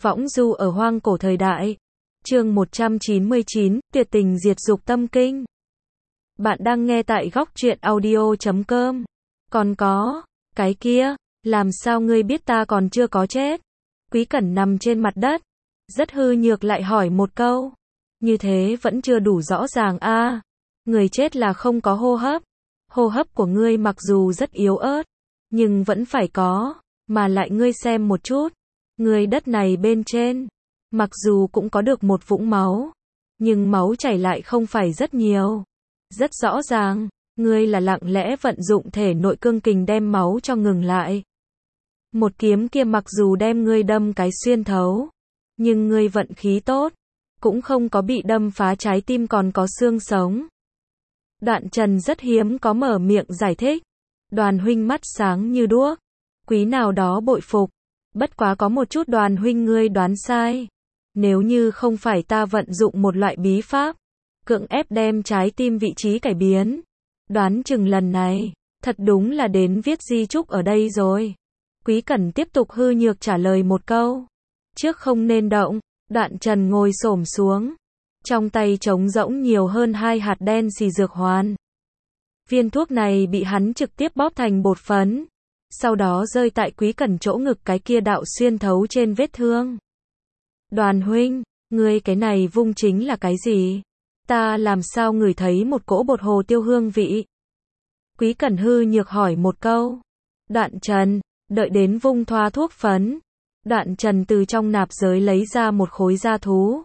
Võng du ở hoang cổ thời đại. Chương 199, tuyệt tình diệt dục tâm kinh. Bạn đang nghe tại góc truyện audio.com. Còn có, cái kia, làm sao ngươi biết ta còn chưa có chết? Quý Cẩn nằm trên mặt đất, rất hư nhược lại hỏi một câu. Như thế vẫn chưa đủ rõ ràng a. Người chết là không có hô hấp. Hô hấp của ngươi mặc dù rất yếu ớt, nhưng vẫn phải có, mà lại ngươi xem một chút. Người đất này bên trên, mặc dù cũng có được một vũng máu, nhưng máu chảy lại không phải rất nhiều. Rất rõ ràng, ngươi là lặng lẽ vận dụng thể nội cương kình đem máu cho ngừng lại. Một kiếm kia mặc dù đem ngươi đâm cái xuyên thấu, nhưng ngươi vận khí tốt, cũng không có bị đâm phá trái tim còn có xương sống. Đoạn Trần rất hiếm có mở miệng giải thích. Đoàn huynh mắt sáng như đuốc. Quý nào đó bội phục. Bất quá có một chút Đoàn huynh ngươi đoán sai. Nếu như không phải ta vận dụng một loại bí pháp, cưỡng ép đem trái tim vị trí cải biến, đoán chừng lần này, thật đúng là đến viết di chúc ở đây rồi. Quý Cẩn tiếp tục hư nhược trả lời một câu. Trước không nên động. Đoạn Trần ngồi xổm xuống. Trong tay trống rỗng nhiều hơn 2 hạt đen xì dược hoàn. Viên thuốc này bị hắn trực tiếp bóp thành bột phấn, sau đó rơi tại Quý Cẩn chỗ ngực cái kia đạo xuyên thấu trên vết thương. Đoàn huynh, ngươi cái này vung chính là cái gì? Ta làm sao ngửi thấy một cỗ bột hồ tiêu hương vị? Quý Cẩn hư nhược hỏi một câu. Đoạn Trần, đợi đến vung thoa thuốc phấn. Đoạn Trần từ trong nạp giới lấy ra một khối da thú.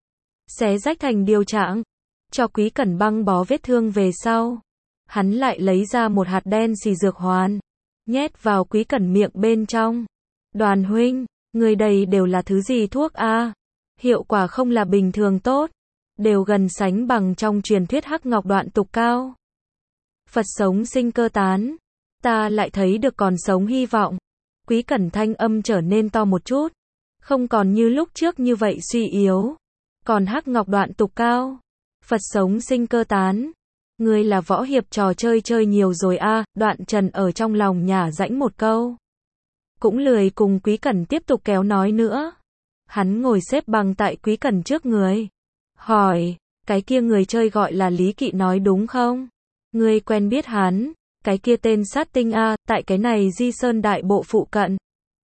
Xé rách thành điều trạng, cho Quý Cẩn băng bó vết thương về sau. Hắn lại lấy ra một hạt đen xì dược hoàn, nhét vào Quý Cẩn miệng bên trong. Đoàn huynh, người đây đều là thứ gì thuốc a? Hiệu quả không là bình thường tốt, đều gần sánh bằng trong truyền thuyết Hắc Ngọc Đoạn Tục Cao. Phật sống sinh cơ tán, ta lại thấy được còn sống hy vọng. Quý Cẩn thanh âm trở nên to một chút, không còn như lúc trước như vậy suy yếu. Còn Hắc Ngọc Đoạn Tục Cao, Phật sống sinh cơ tán. Ngươi là võ hiệp trò chơi chơi nhiều rồi a. Đoạn Trần ở trong lòng nhả rãnh một câu. Cũng lười cùng Quý Cẩn tiếp tục kéo nói nữa. Hắn ngồi xếp bằng tại Quý Cẩn trước người. Hỏi, cái kia người chơi gọi là Lý Kỵ nói đúng không? Ngươi quen biết hắn, cái kia tên sát tinh a, tại cái này Di Sơn Đại Bộ phụ cận.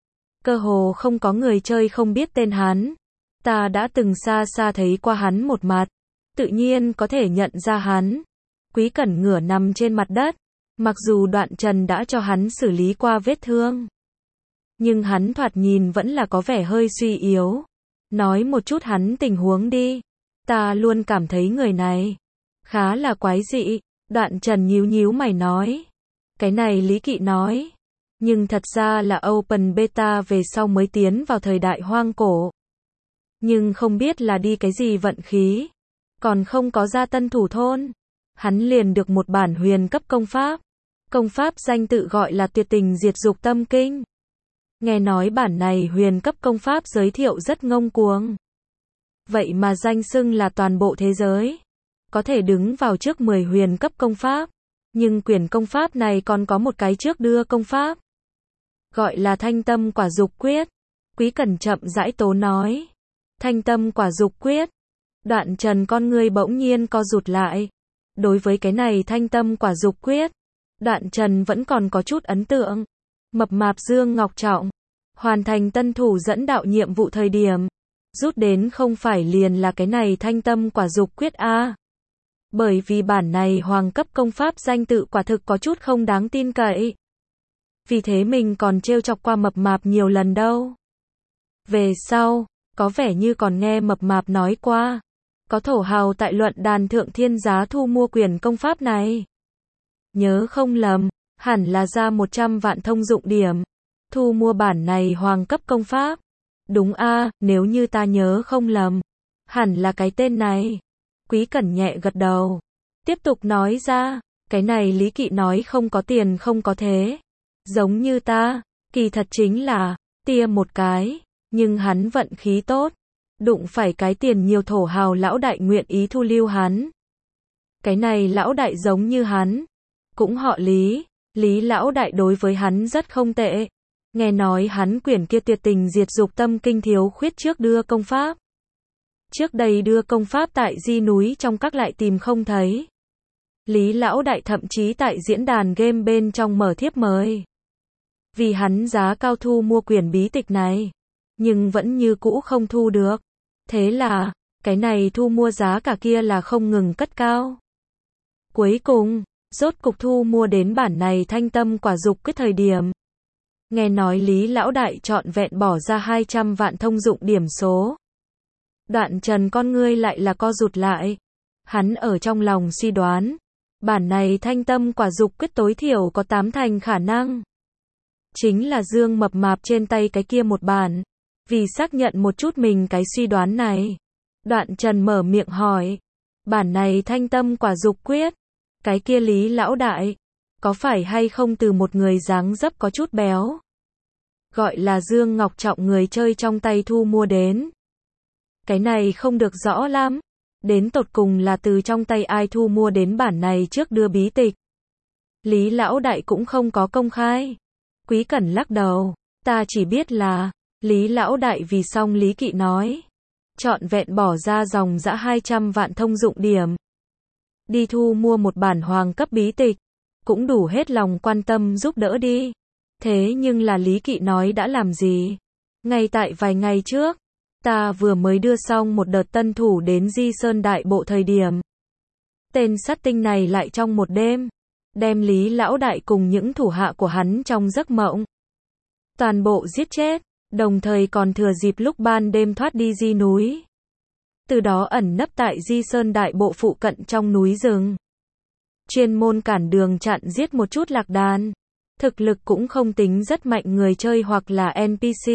Cơ hồ không có người chơi không biết tên hắn. Ta đã từng xa xa thấy qua hắn một mặt, tự nhiên có thể nhận ra hắn. Quý Cẩn ngửa nằm trên mặt đất, mặc dù Đoạn Trần đã cho hắn xử lý qua vết thương, nhưng hắn thoạt nhìn vẫn là có vẻ hơi suy yếu. Nói một chút hắn tình huống đi, ta luôn cảm thấy người này khá là quái dị. Đoạn Trần nhíu nhíu mày nói, cái này Lý Kỵ nói, nhưng thật ra là Open Beta về sau mới tiến vào thời đại hoang cổ. Nhưng không biết là đi cái gì vận khí, còn không có ra Tân Thủ Thôn, hắn liền được một bản huyền cấp công pháp. Công pháp danh tự gọi là Tuyệt tình diệt dục tâm kinh. Nghe nói bản này huyền cấp công pháp giới thiệu rất ngông cuồng. Vậy mà danh xưng là toàn bộ thế giới, có thể đứng vào trước 10 huyền cấp công pháp. Nhưng quyển công pháp này còn có một cái trước đưa công pháp, gọi là Thanh Tâm Quả Dục Quyết. Quý Cẩn chậm rãi tố nói. Thanh Tâm Quả Dục Quyết. Đoạn Trần con ngươi bỗng nhiên co rụt lại. Đối với cái này Thanh Tâm Quả Dục Quyết, Đoạn Trần vẫn còn có chút ấn tượng. Mập mạp Dương Ngọc Trọng hoàn thành tân thủ dẫn đạo nhiệm vụ thời điểm, rút đến không phải liền là cái này Thanh Tâm Quả Dục Quyết a. Bởi vì bản này hoàng cấp công pháp danh tự quả thực có chút không đáng tin cậy. Vì thế mình còn trêu chọc qua mập mạp nhiều lần đâu. Về sau, có vẻ như còn nghe mập mạp nói qua, có thổ hào tại luận đàn thượng thiên giá thu mua quyển công pháp này. Nhớ không lầm, hẳn là ra 100 vạn thông dụng điểm, thu mua bản này hoàng cấp công pháp. Đúng a, nếu như ta nhớ không lầm, hẳn là cái tên này. Quý Cẩn nhẹ gật đầu, tiếp tục nói ra, cái này Lý Kỵ nói không có tiền không có thế. Giống như ta, kỳ thật chính là, tia một cái, nhưng hắn vận khí tốt. Đụng phải cái tiền nhiều thổ hào lão đại nguyện ý thu lưu hắn. Cái này lão đại giống như hắn, cũng họ Lý, Lý lão đại đối với hắn rất không tệ. Nghe nói hắn quyển kia tuyệt tình diệt dục tâm kinh thiếu khuyết trước đưa công pháp. Trước đây đưa công pháp tại Di núi trong các lại tìm không thấy. Lý Lão Đại thậm chí tại diễn đàn game bên trong mở thiếp mời. Vì hắn giá cao thu mua quyển bí tịch này. Nhưng vẫn như cũ không thu được. Thế là, cái này thu mua giá cả kia là không ngừng cất cao. Cuối cùng, rốt cục thu mua đến bản này thanh tâm quả dục cái thời điểm. Nghe nói Lý Lão Đại trọn vẹn bỏ ra 200 vạn thông dụng điểm số. Đoạn Trần con ngươi lại là co rụt lại. Hắn ở trong lòng suy đoán. Bản này thanh tâm quả dục quyết tối thiểu có 8 thành khả năng. Chính là Dương Mập Mạp trên tay cái kia một bản. Vì xác nhận một chút mình cái suy đoán này. Đoạn Trần mở miệng hỏi. Bản này thanh tâm quả dục quyết. Cái kia Lý Lão Đại. Có phải hay không từ một người dáng dấp có chút béo. Gọi là Dương Ngọc Trọng người chơi trong tay thu mua đến. Cái này không được rõ lắm. Đến tột cùng là từ trong tay ai thu mua đến bản này trước đưa bí tịch. Lý Lão Đại cũng không có công khai. Quý Cẩn lắc đầu. Ta chỉ biết là, Lý Lão Đại vì xong Lý Kỵ nói. Trọn vẹn bỏ ra dòng dã 200 vạn thông dụng điểm. Đi thu mua một bản hoàng cấp bí tịch. Cũng đủ hết lòng quan tâm giúp đỡ đi. Thế nhưng là Lý Kỵ nói đã làm gì? Ngay tại vài ngày trước. Ta vừa mới đưa xong một đợt tân thủ đến Di Sơn Đại Bộ thời điểm. Tên sát tinh này lại trong một đêm. Đem Lý Lão Đại cùng những thủ hạ của hắn trong giấc mộng. Toàn bộ giết chết. Đồng thời còn thừa dịp lúc ban đêm thoát đi Di núi. Từ đó ẩn nấp tại Di Sơn Đại Bộ phụ cận trong núi rừng. Chuyên môn cản đường chặn giết một chút lạc đàn. Thực lực cũng không tính rất mạnh người chơi hoặc là NPC.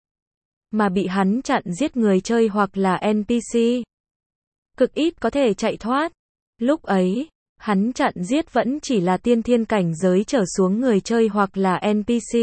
Mà bị hắn chặn giết người chơi hoặc là NPC. Cực ít có thể chạy thoát. Lúc ấy, hắn chặn giết vẫn chỉ là tiên thiên cảnh giới trở xuống người chơi hoặc là NPC.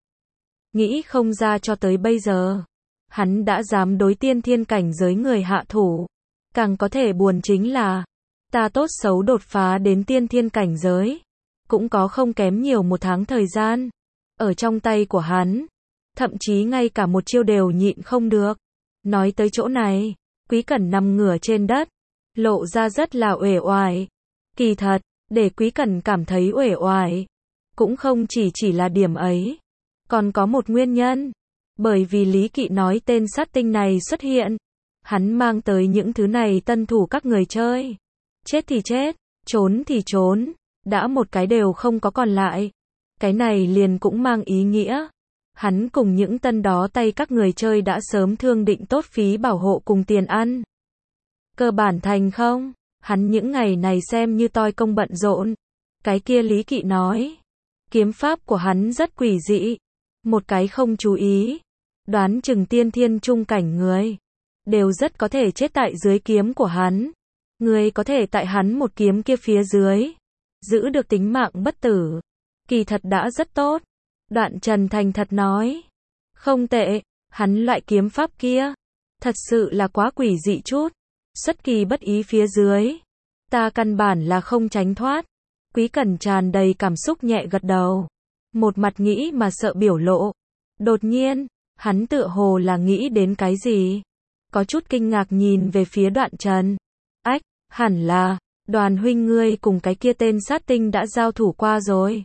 Nghĩ không ra cho tới bây giờ. Hắn đã dám đối tiên thiên cảnh giới người hạ thủ. Càng có thể buồn chính là, ta tốt xấu đột phá đến tiên thiên cảnh giới. Cũng có không kém nhiều một tháng thời gian. Ở trong tay của hắn. Thậm chí ngay cả một chiêu đều nhịn không được. Nói tới chỗ này, Quý Cẩn nằm ngửa trên đất. Lộ ra rất là uể oải. Kỳ thật, để Quý Cẩn cảm thấy uể oải. Cũng không chỉ là điểm ấy. Còn có một nguyên nhân. Bởi vì Lý Kỵ nói tên sát tinh này xuất hiện. Hắn mang tới những thứ này tân thủ các người chơi. Chết thì chết, trốn thì trốn. Đã một cái đều không có còn lại. Cái này liền cũng mang ý nghĩa. Hắn cùng những tân đó tay các người chơi đã sớm thương định tốt phí bảo hộ cùng tiền ăn. Cơ bản thành không? Hắn những ngày này xem như toi công bận rộn. Cái kia Lý Kỵ nói. Kiếm pháp của hắn rất quỷ dị. Một cái không chú ý. Đoán chừng tiên thiên trung cảnh người. Đều rất có thể chết tại dưới kiếm của hắn. Người có thể tại hắn một kiếm kia phía dưới. Giữ được tính mạng bất tử. Kỳ thật đã rất tốt. Đoạn Trần thành thật nói. Không tệ, hắn loại kiếm pháp kia. Thật sự là quá quỷ dị chút. Xuất kỳ bất ý phía dưới. Ta căn bản là không tránh thoát. Quý Cẩn tràn đầy cảm xúc nhẹ gật đầu. Một mặt nghĩ mà sợ biểu lộ. Đột nhiên, hắn tựa hồ là nghĩ đến cái gì. Có chút kinh ngạc nhìn về phía Đoạn Trần. Ách, hẳn là, Đoàn huynh ngươi cùng cái kia tên sát tinh đã giao thủ qua rồi.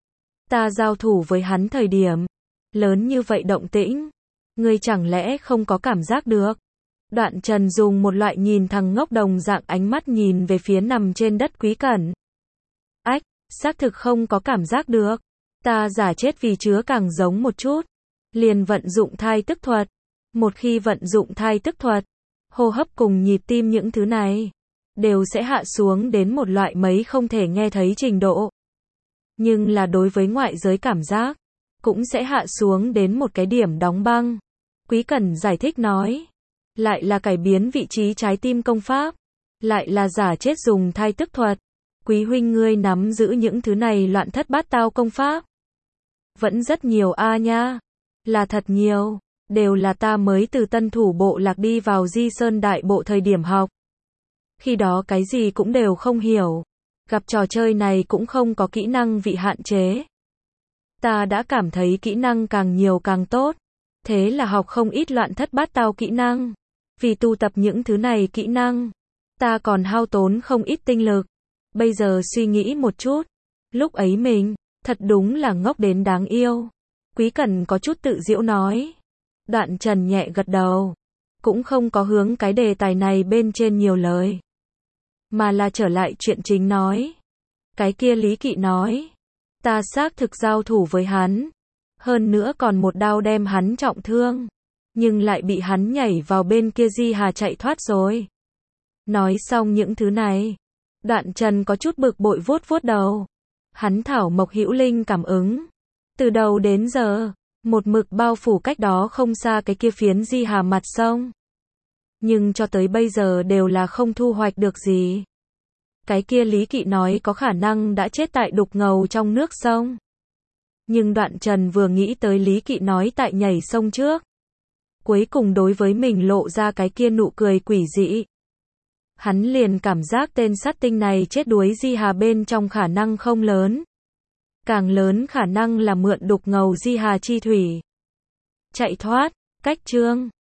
Ta giao thủ với hắn thời điểm. Lớn như vậy động tĩnh. Ngươi chẳng lẽ không có cảm giác được. Đoạn Trần dùng một loại nhìn thằng ngốc đồng dạng ánh mắt nhìn về phía nằm trên đất Quý Cẩn. Ách, xác thực không có cảm giác được. Ta giả chết vì chứa càng giống một chút. Liền vận dụng thai tức thuật. Một khi vận dụng thai tức thuật, hô hấp cùng nhịp tim những thứ này đều sẽ hạ xuống đến một loại mấy không thể nghe thấy trình độ. Nhưng là đối với ngoại giới cảm giác, cũng sẽ hạ xuống đến một cái điểm đóng băng. Quý Cẩn giải thích nói. Lại là cải biến vị trí trái tim công pháp. Lại là giả chết dùng thai tức thuật. Quý huynh ngươi nắm giữ những thứ này loạn thất bát tao công pháp. Vẫn rất nhiều a nha. Là thật nhiều. Đều là ta mới từ tân thủ bộ lạc đi vào Di Sơn Đại Bộ thời điểm học. Khi đó cái gì cũng đều không hiểu. Gặp trò chơi này cũng không có kỹ năng vị hạn chế. Ta đã cảm thấy kỹ năng càng nhiều càng tốt. Thế là học không ít loạn thất bát tao kỹ năng. Vì tu tập những thứ này kỹ năng, ta còn hao tốn không ít tinh lực. Bây giờ suy nghĩ một chút, lúc ấy mình, thật đúng là ngốc đến đáng yêu. Quý Cẩn có chút tự giễu nói. Đoạn Trần nhẹ gật đầu, cũng không có hướng cái đề tài này bên trên nhiều lời, mà là trở lại chuyện chính nói. Cái kia Lý Kỵ nói, ta xác thực giao thủ với hắn, hơn nữa còn một đao đem hắn trọng thương, nhưng lại bị hắn nhảy vào bên kia Di Hà chạy thoát rồi. Nói xong những thứ này, Đoạn Trần có chút bực bội vuốt vuốt đầu. Hắn thảo Mộc Hữu Linh cảm ứng, từ đầu đến giờ, một mực bao phủ cách đó không xa cái kia phiến Di Hà mặt sông. Nhưng cho tới bây giờ đều là không thu hoạch được gì. Cái kia Lý Kỵ nói có khả năng đã chết tại đục ngầu trong nước sông. Nhưng Đoạn Trần vừa nghĩ tới Lý Kỵ nói tại nhảy sông trước, cuối cùng đối với mình lộ ra cái kia nụ cười quỷ dị. Hắn liền cảm giác tên sát tinh này chết đuối Di Hà bên trong khả năng không lớn. Càng lớn khả năng là mượn đục ngầu Di Hà chi thủy chạy thoát. Cách chương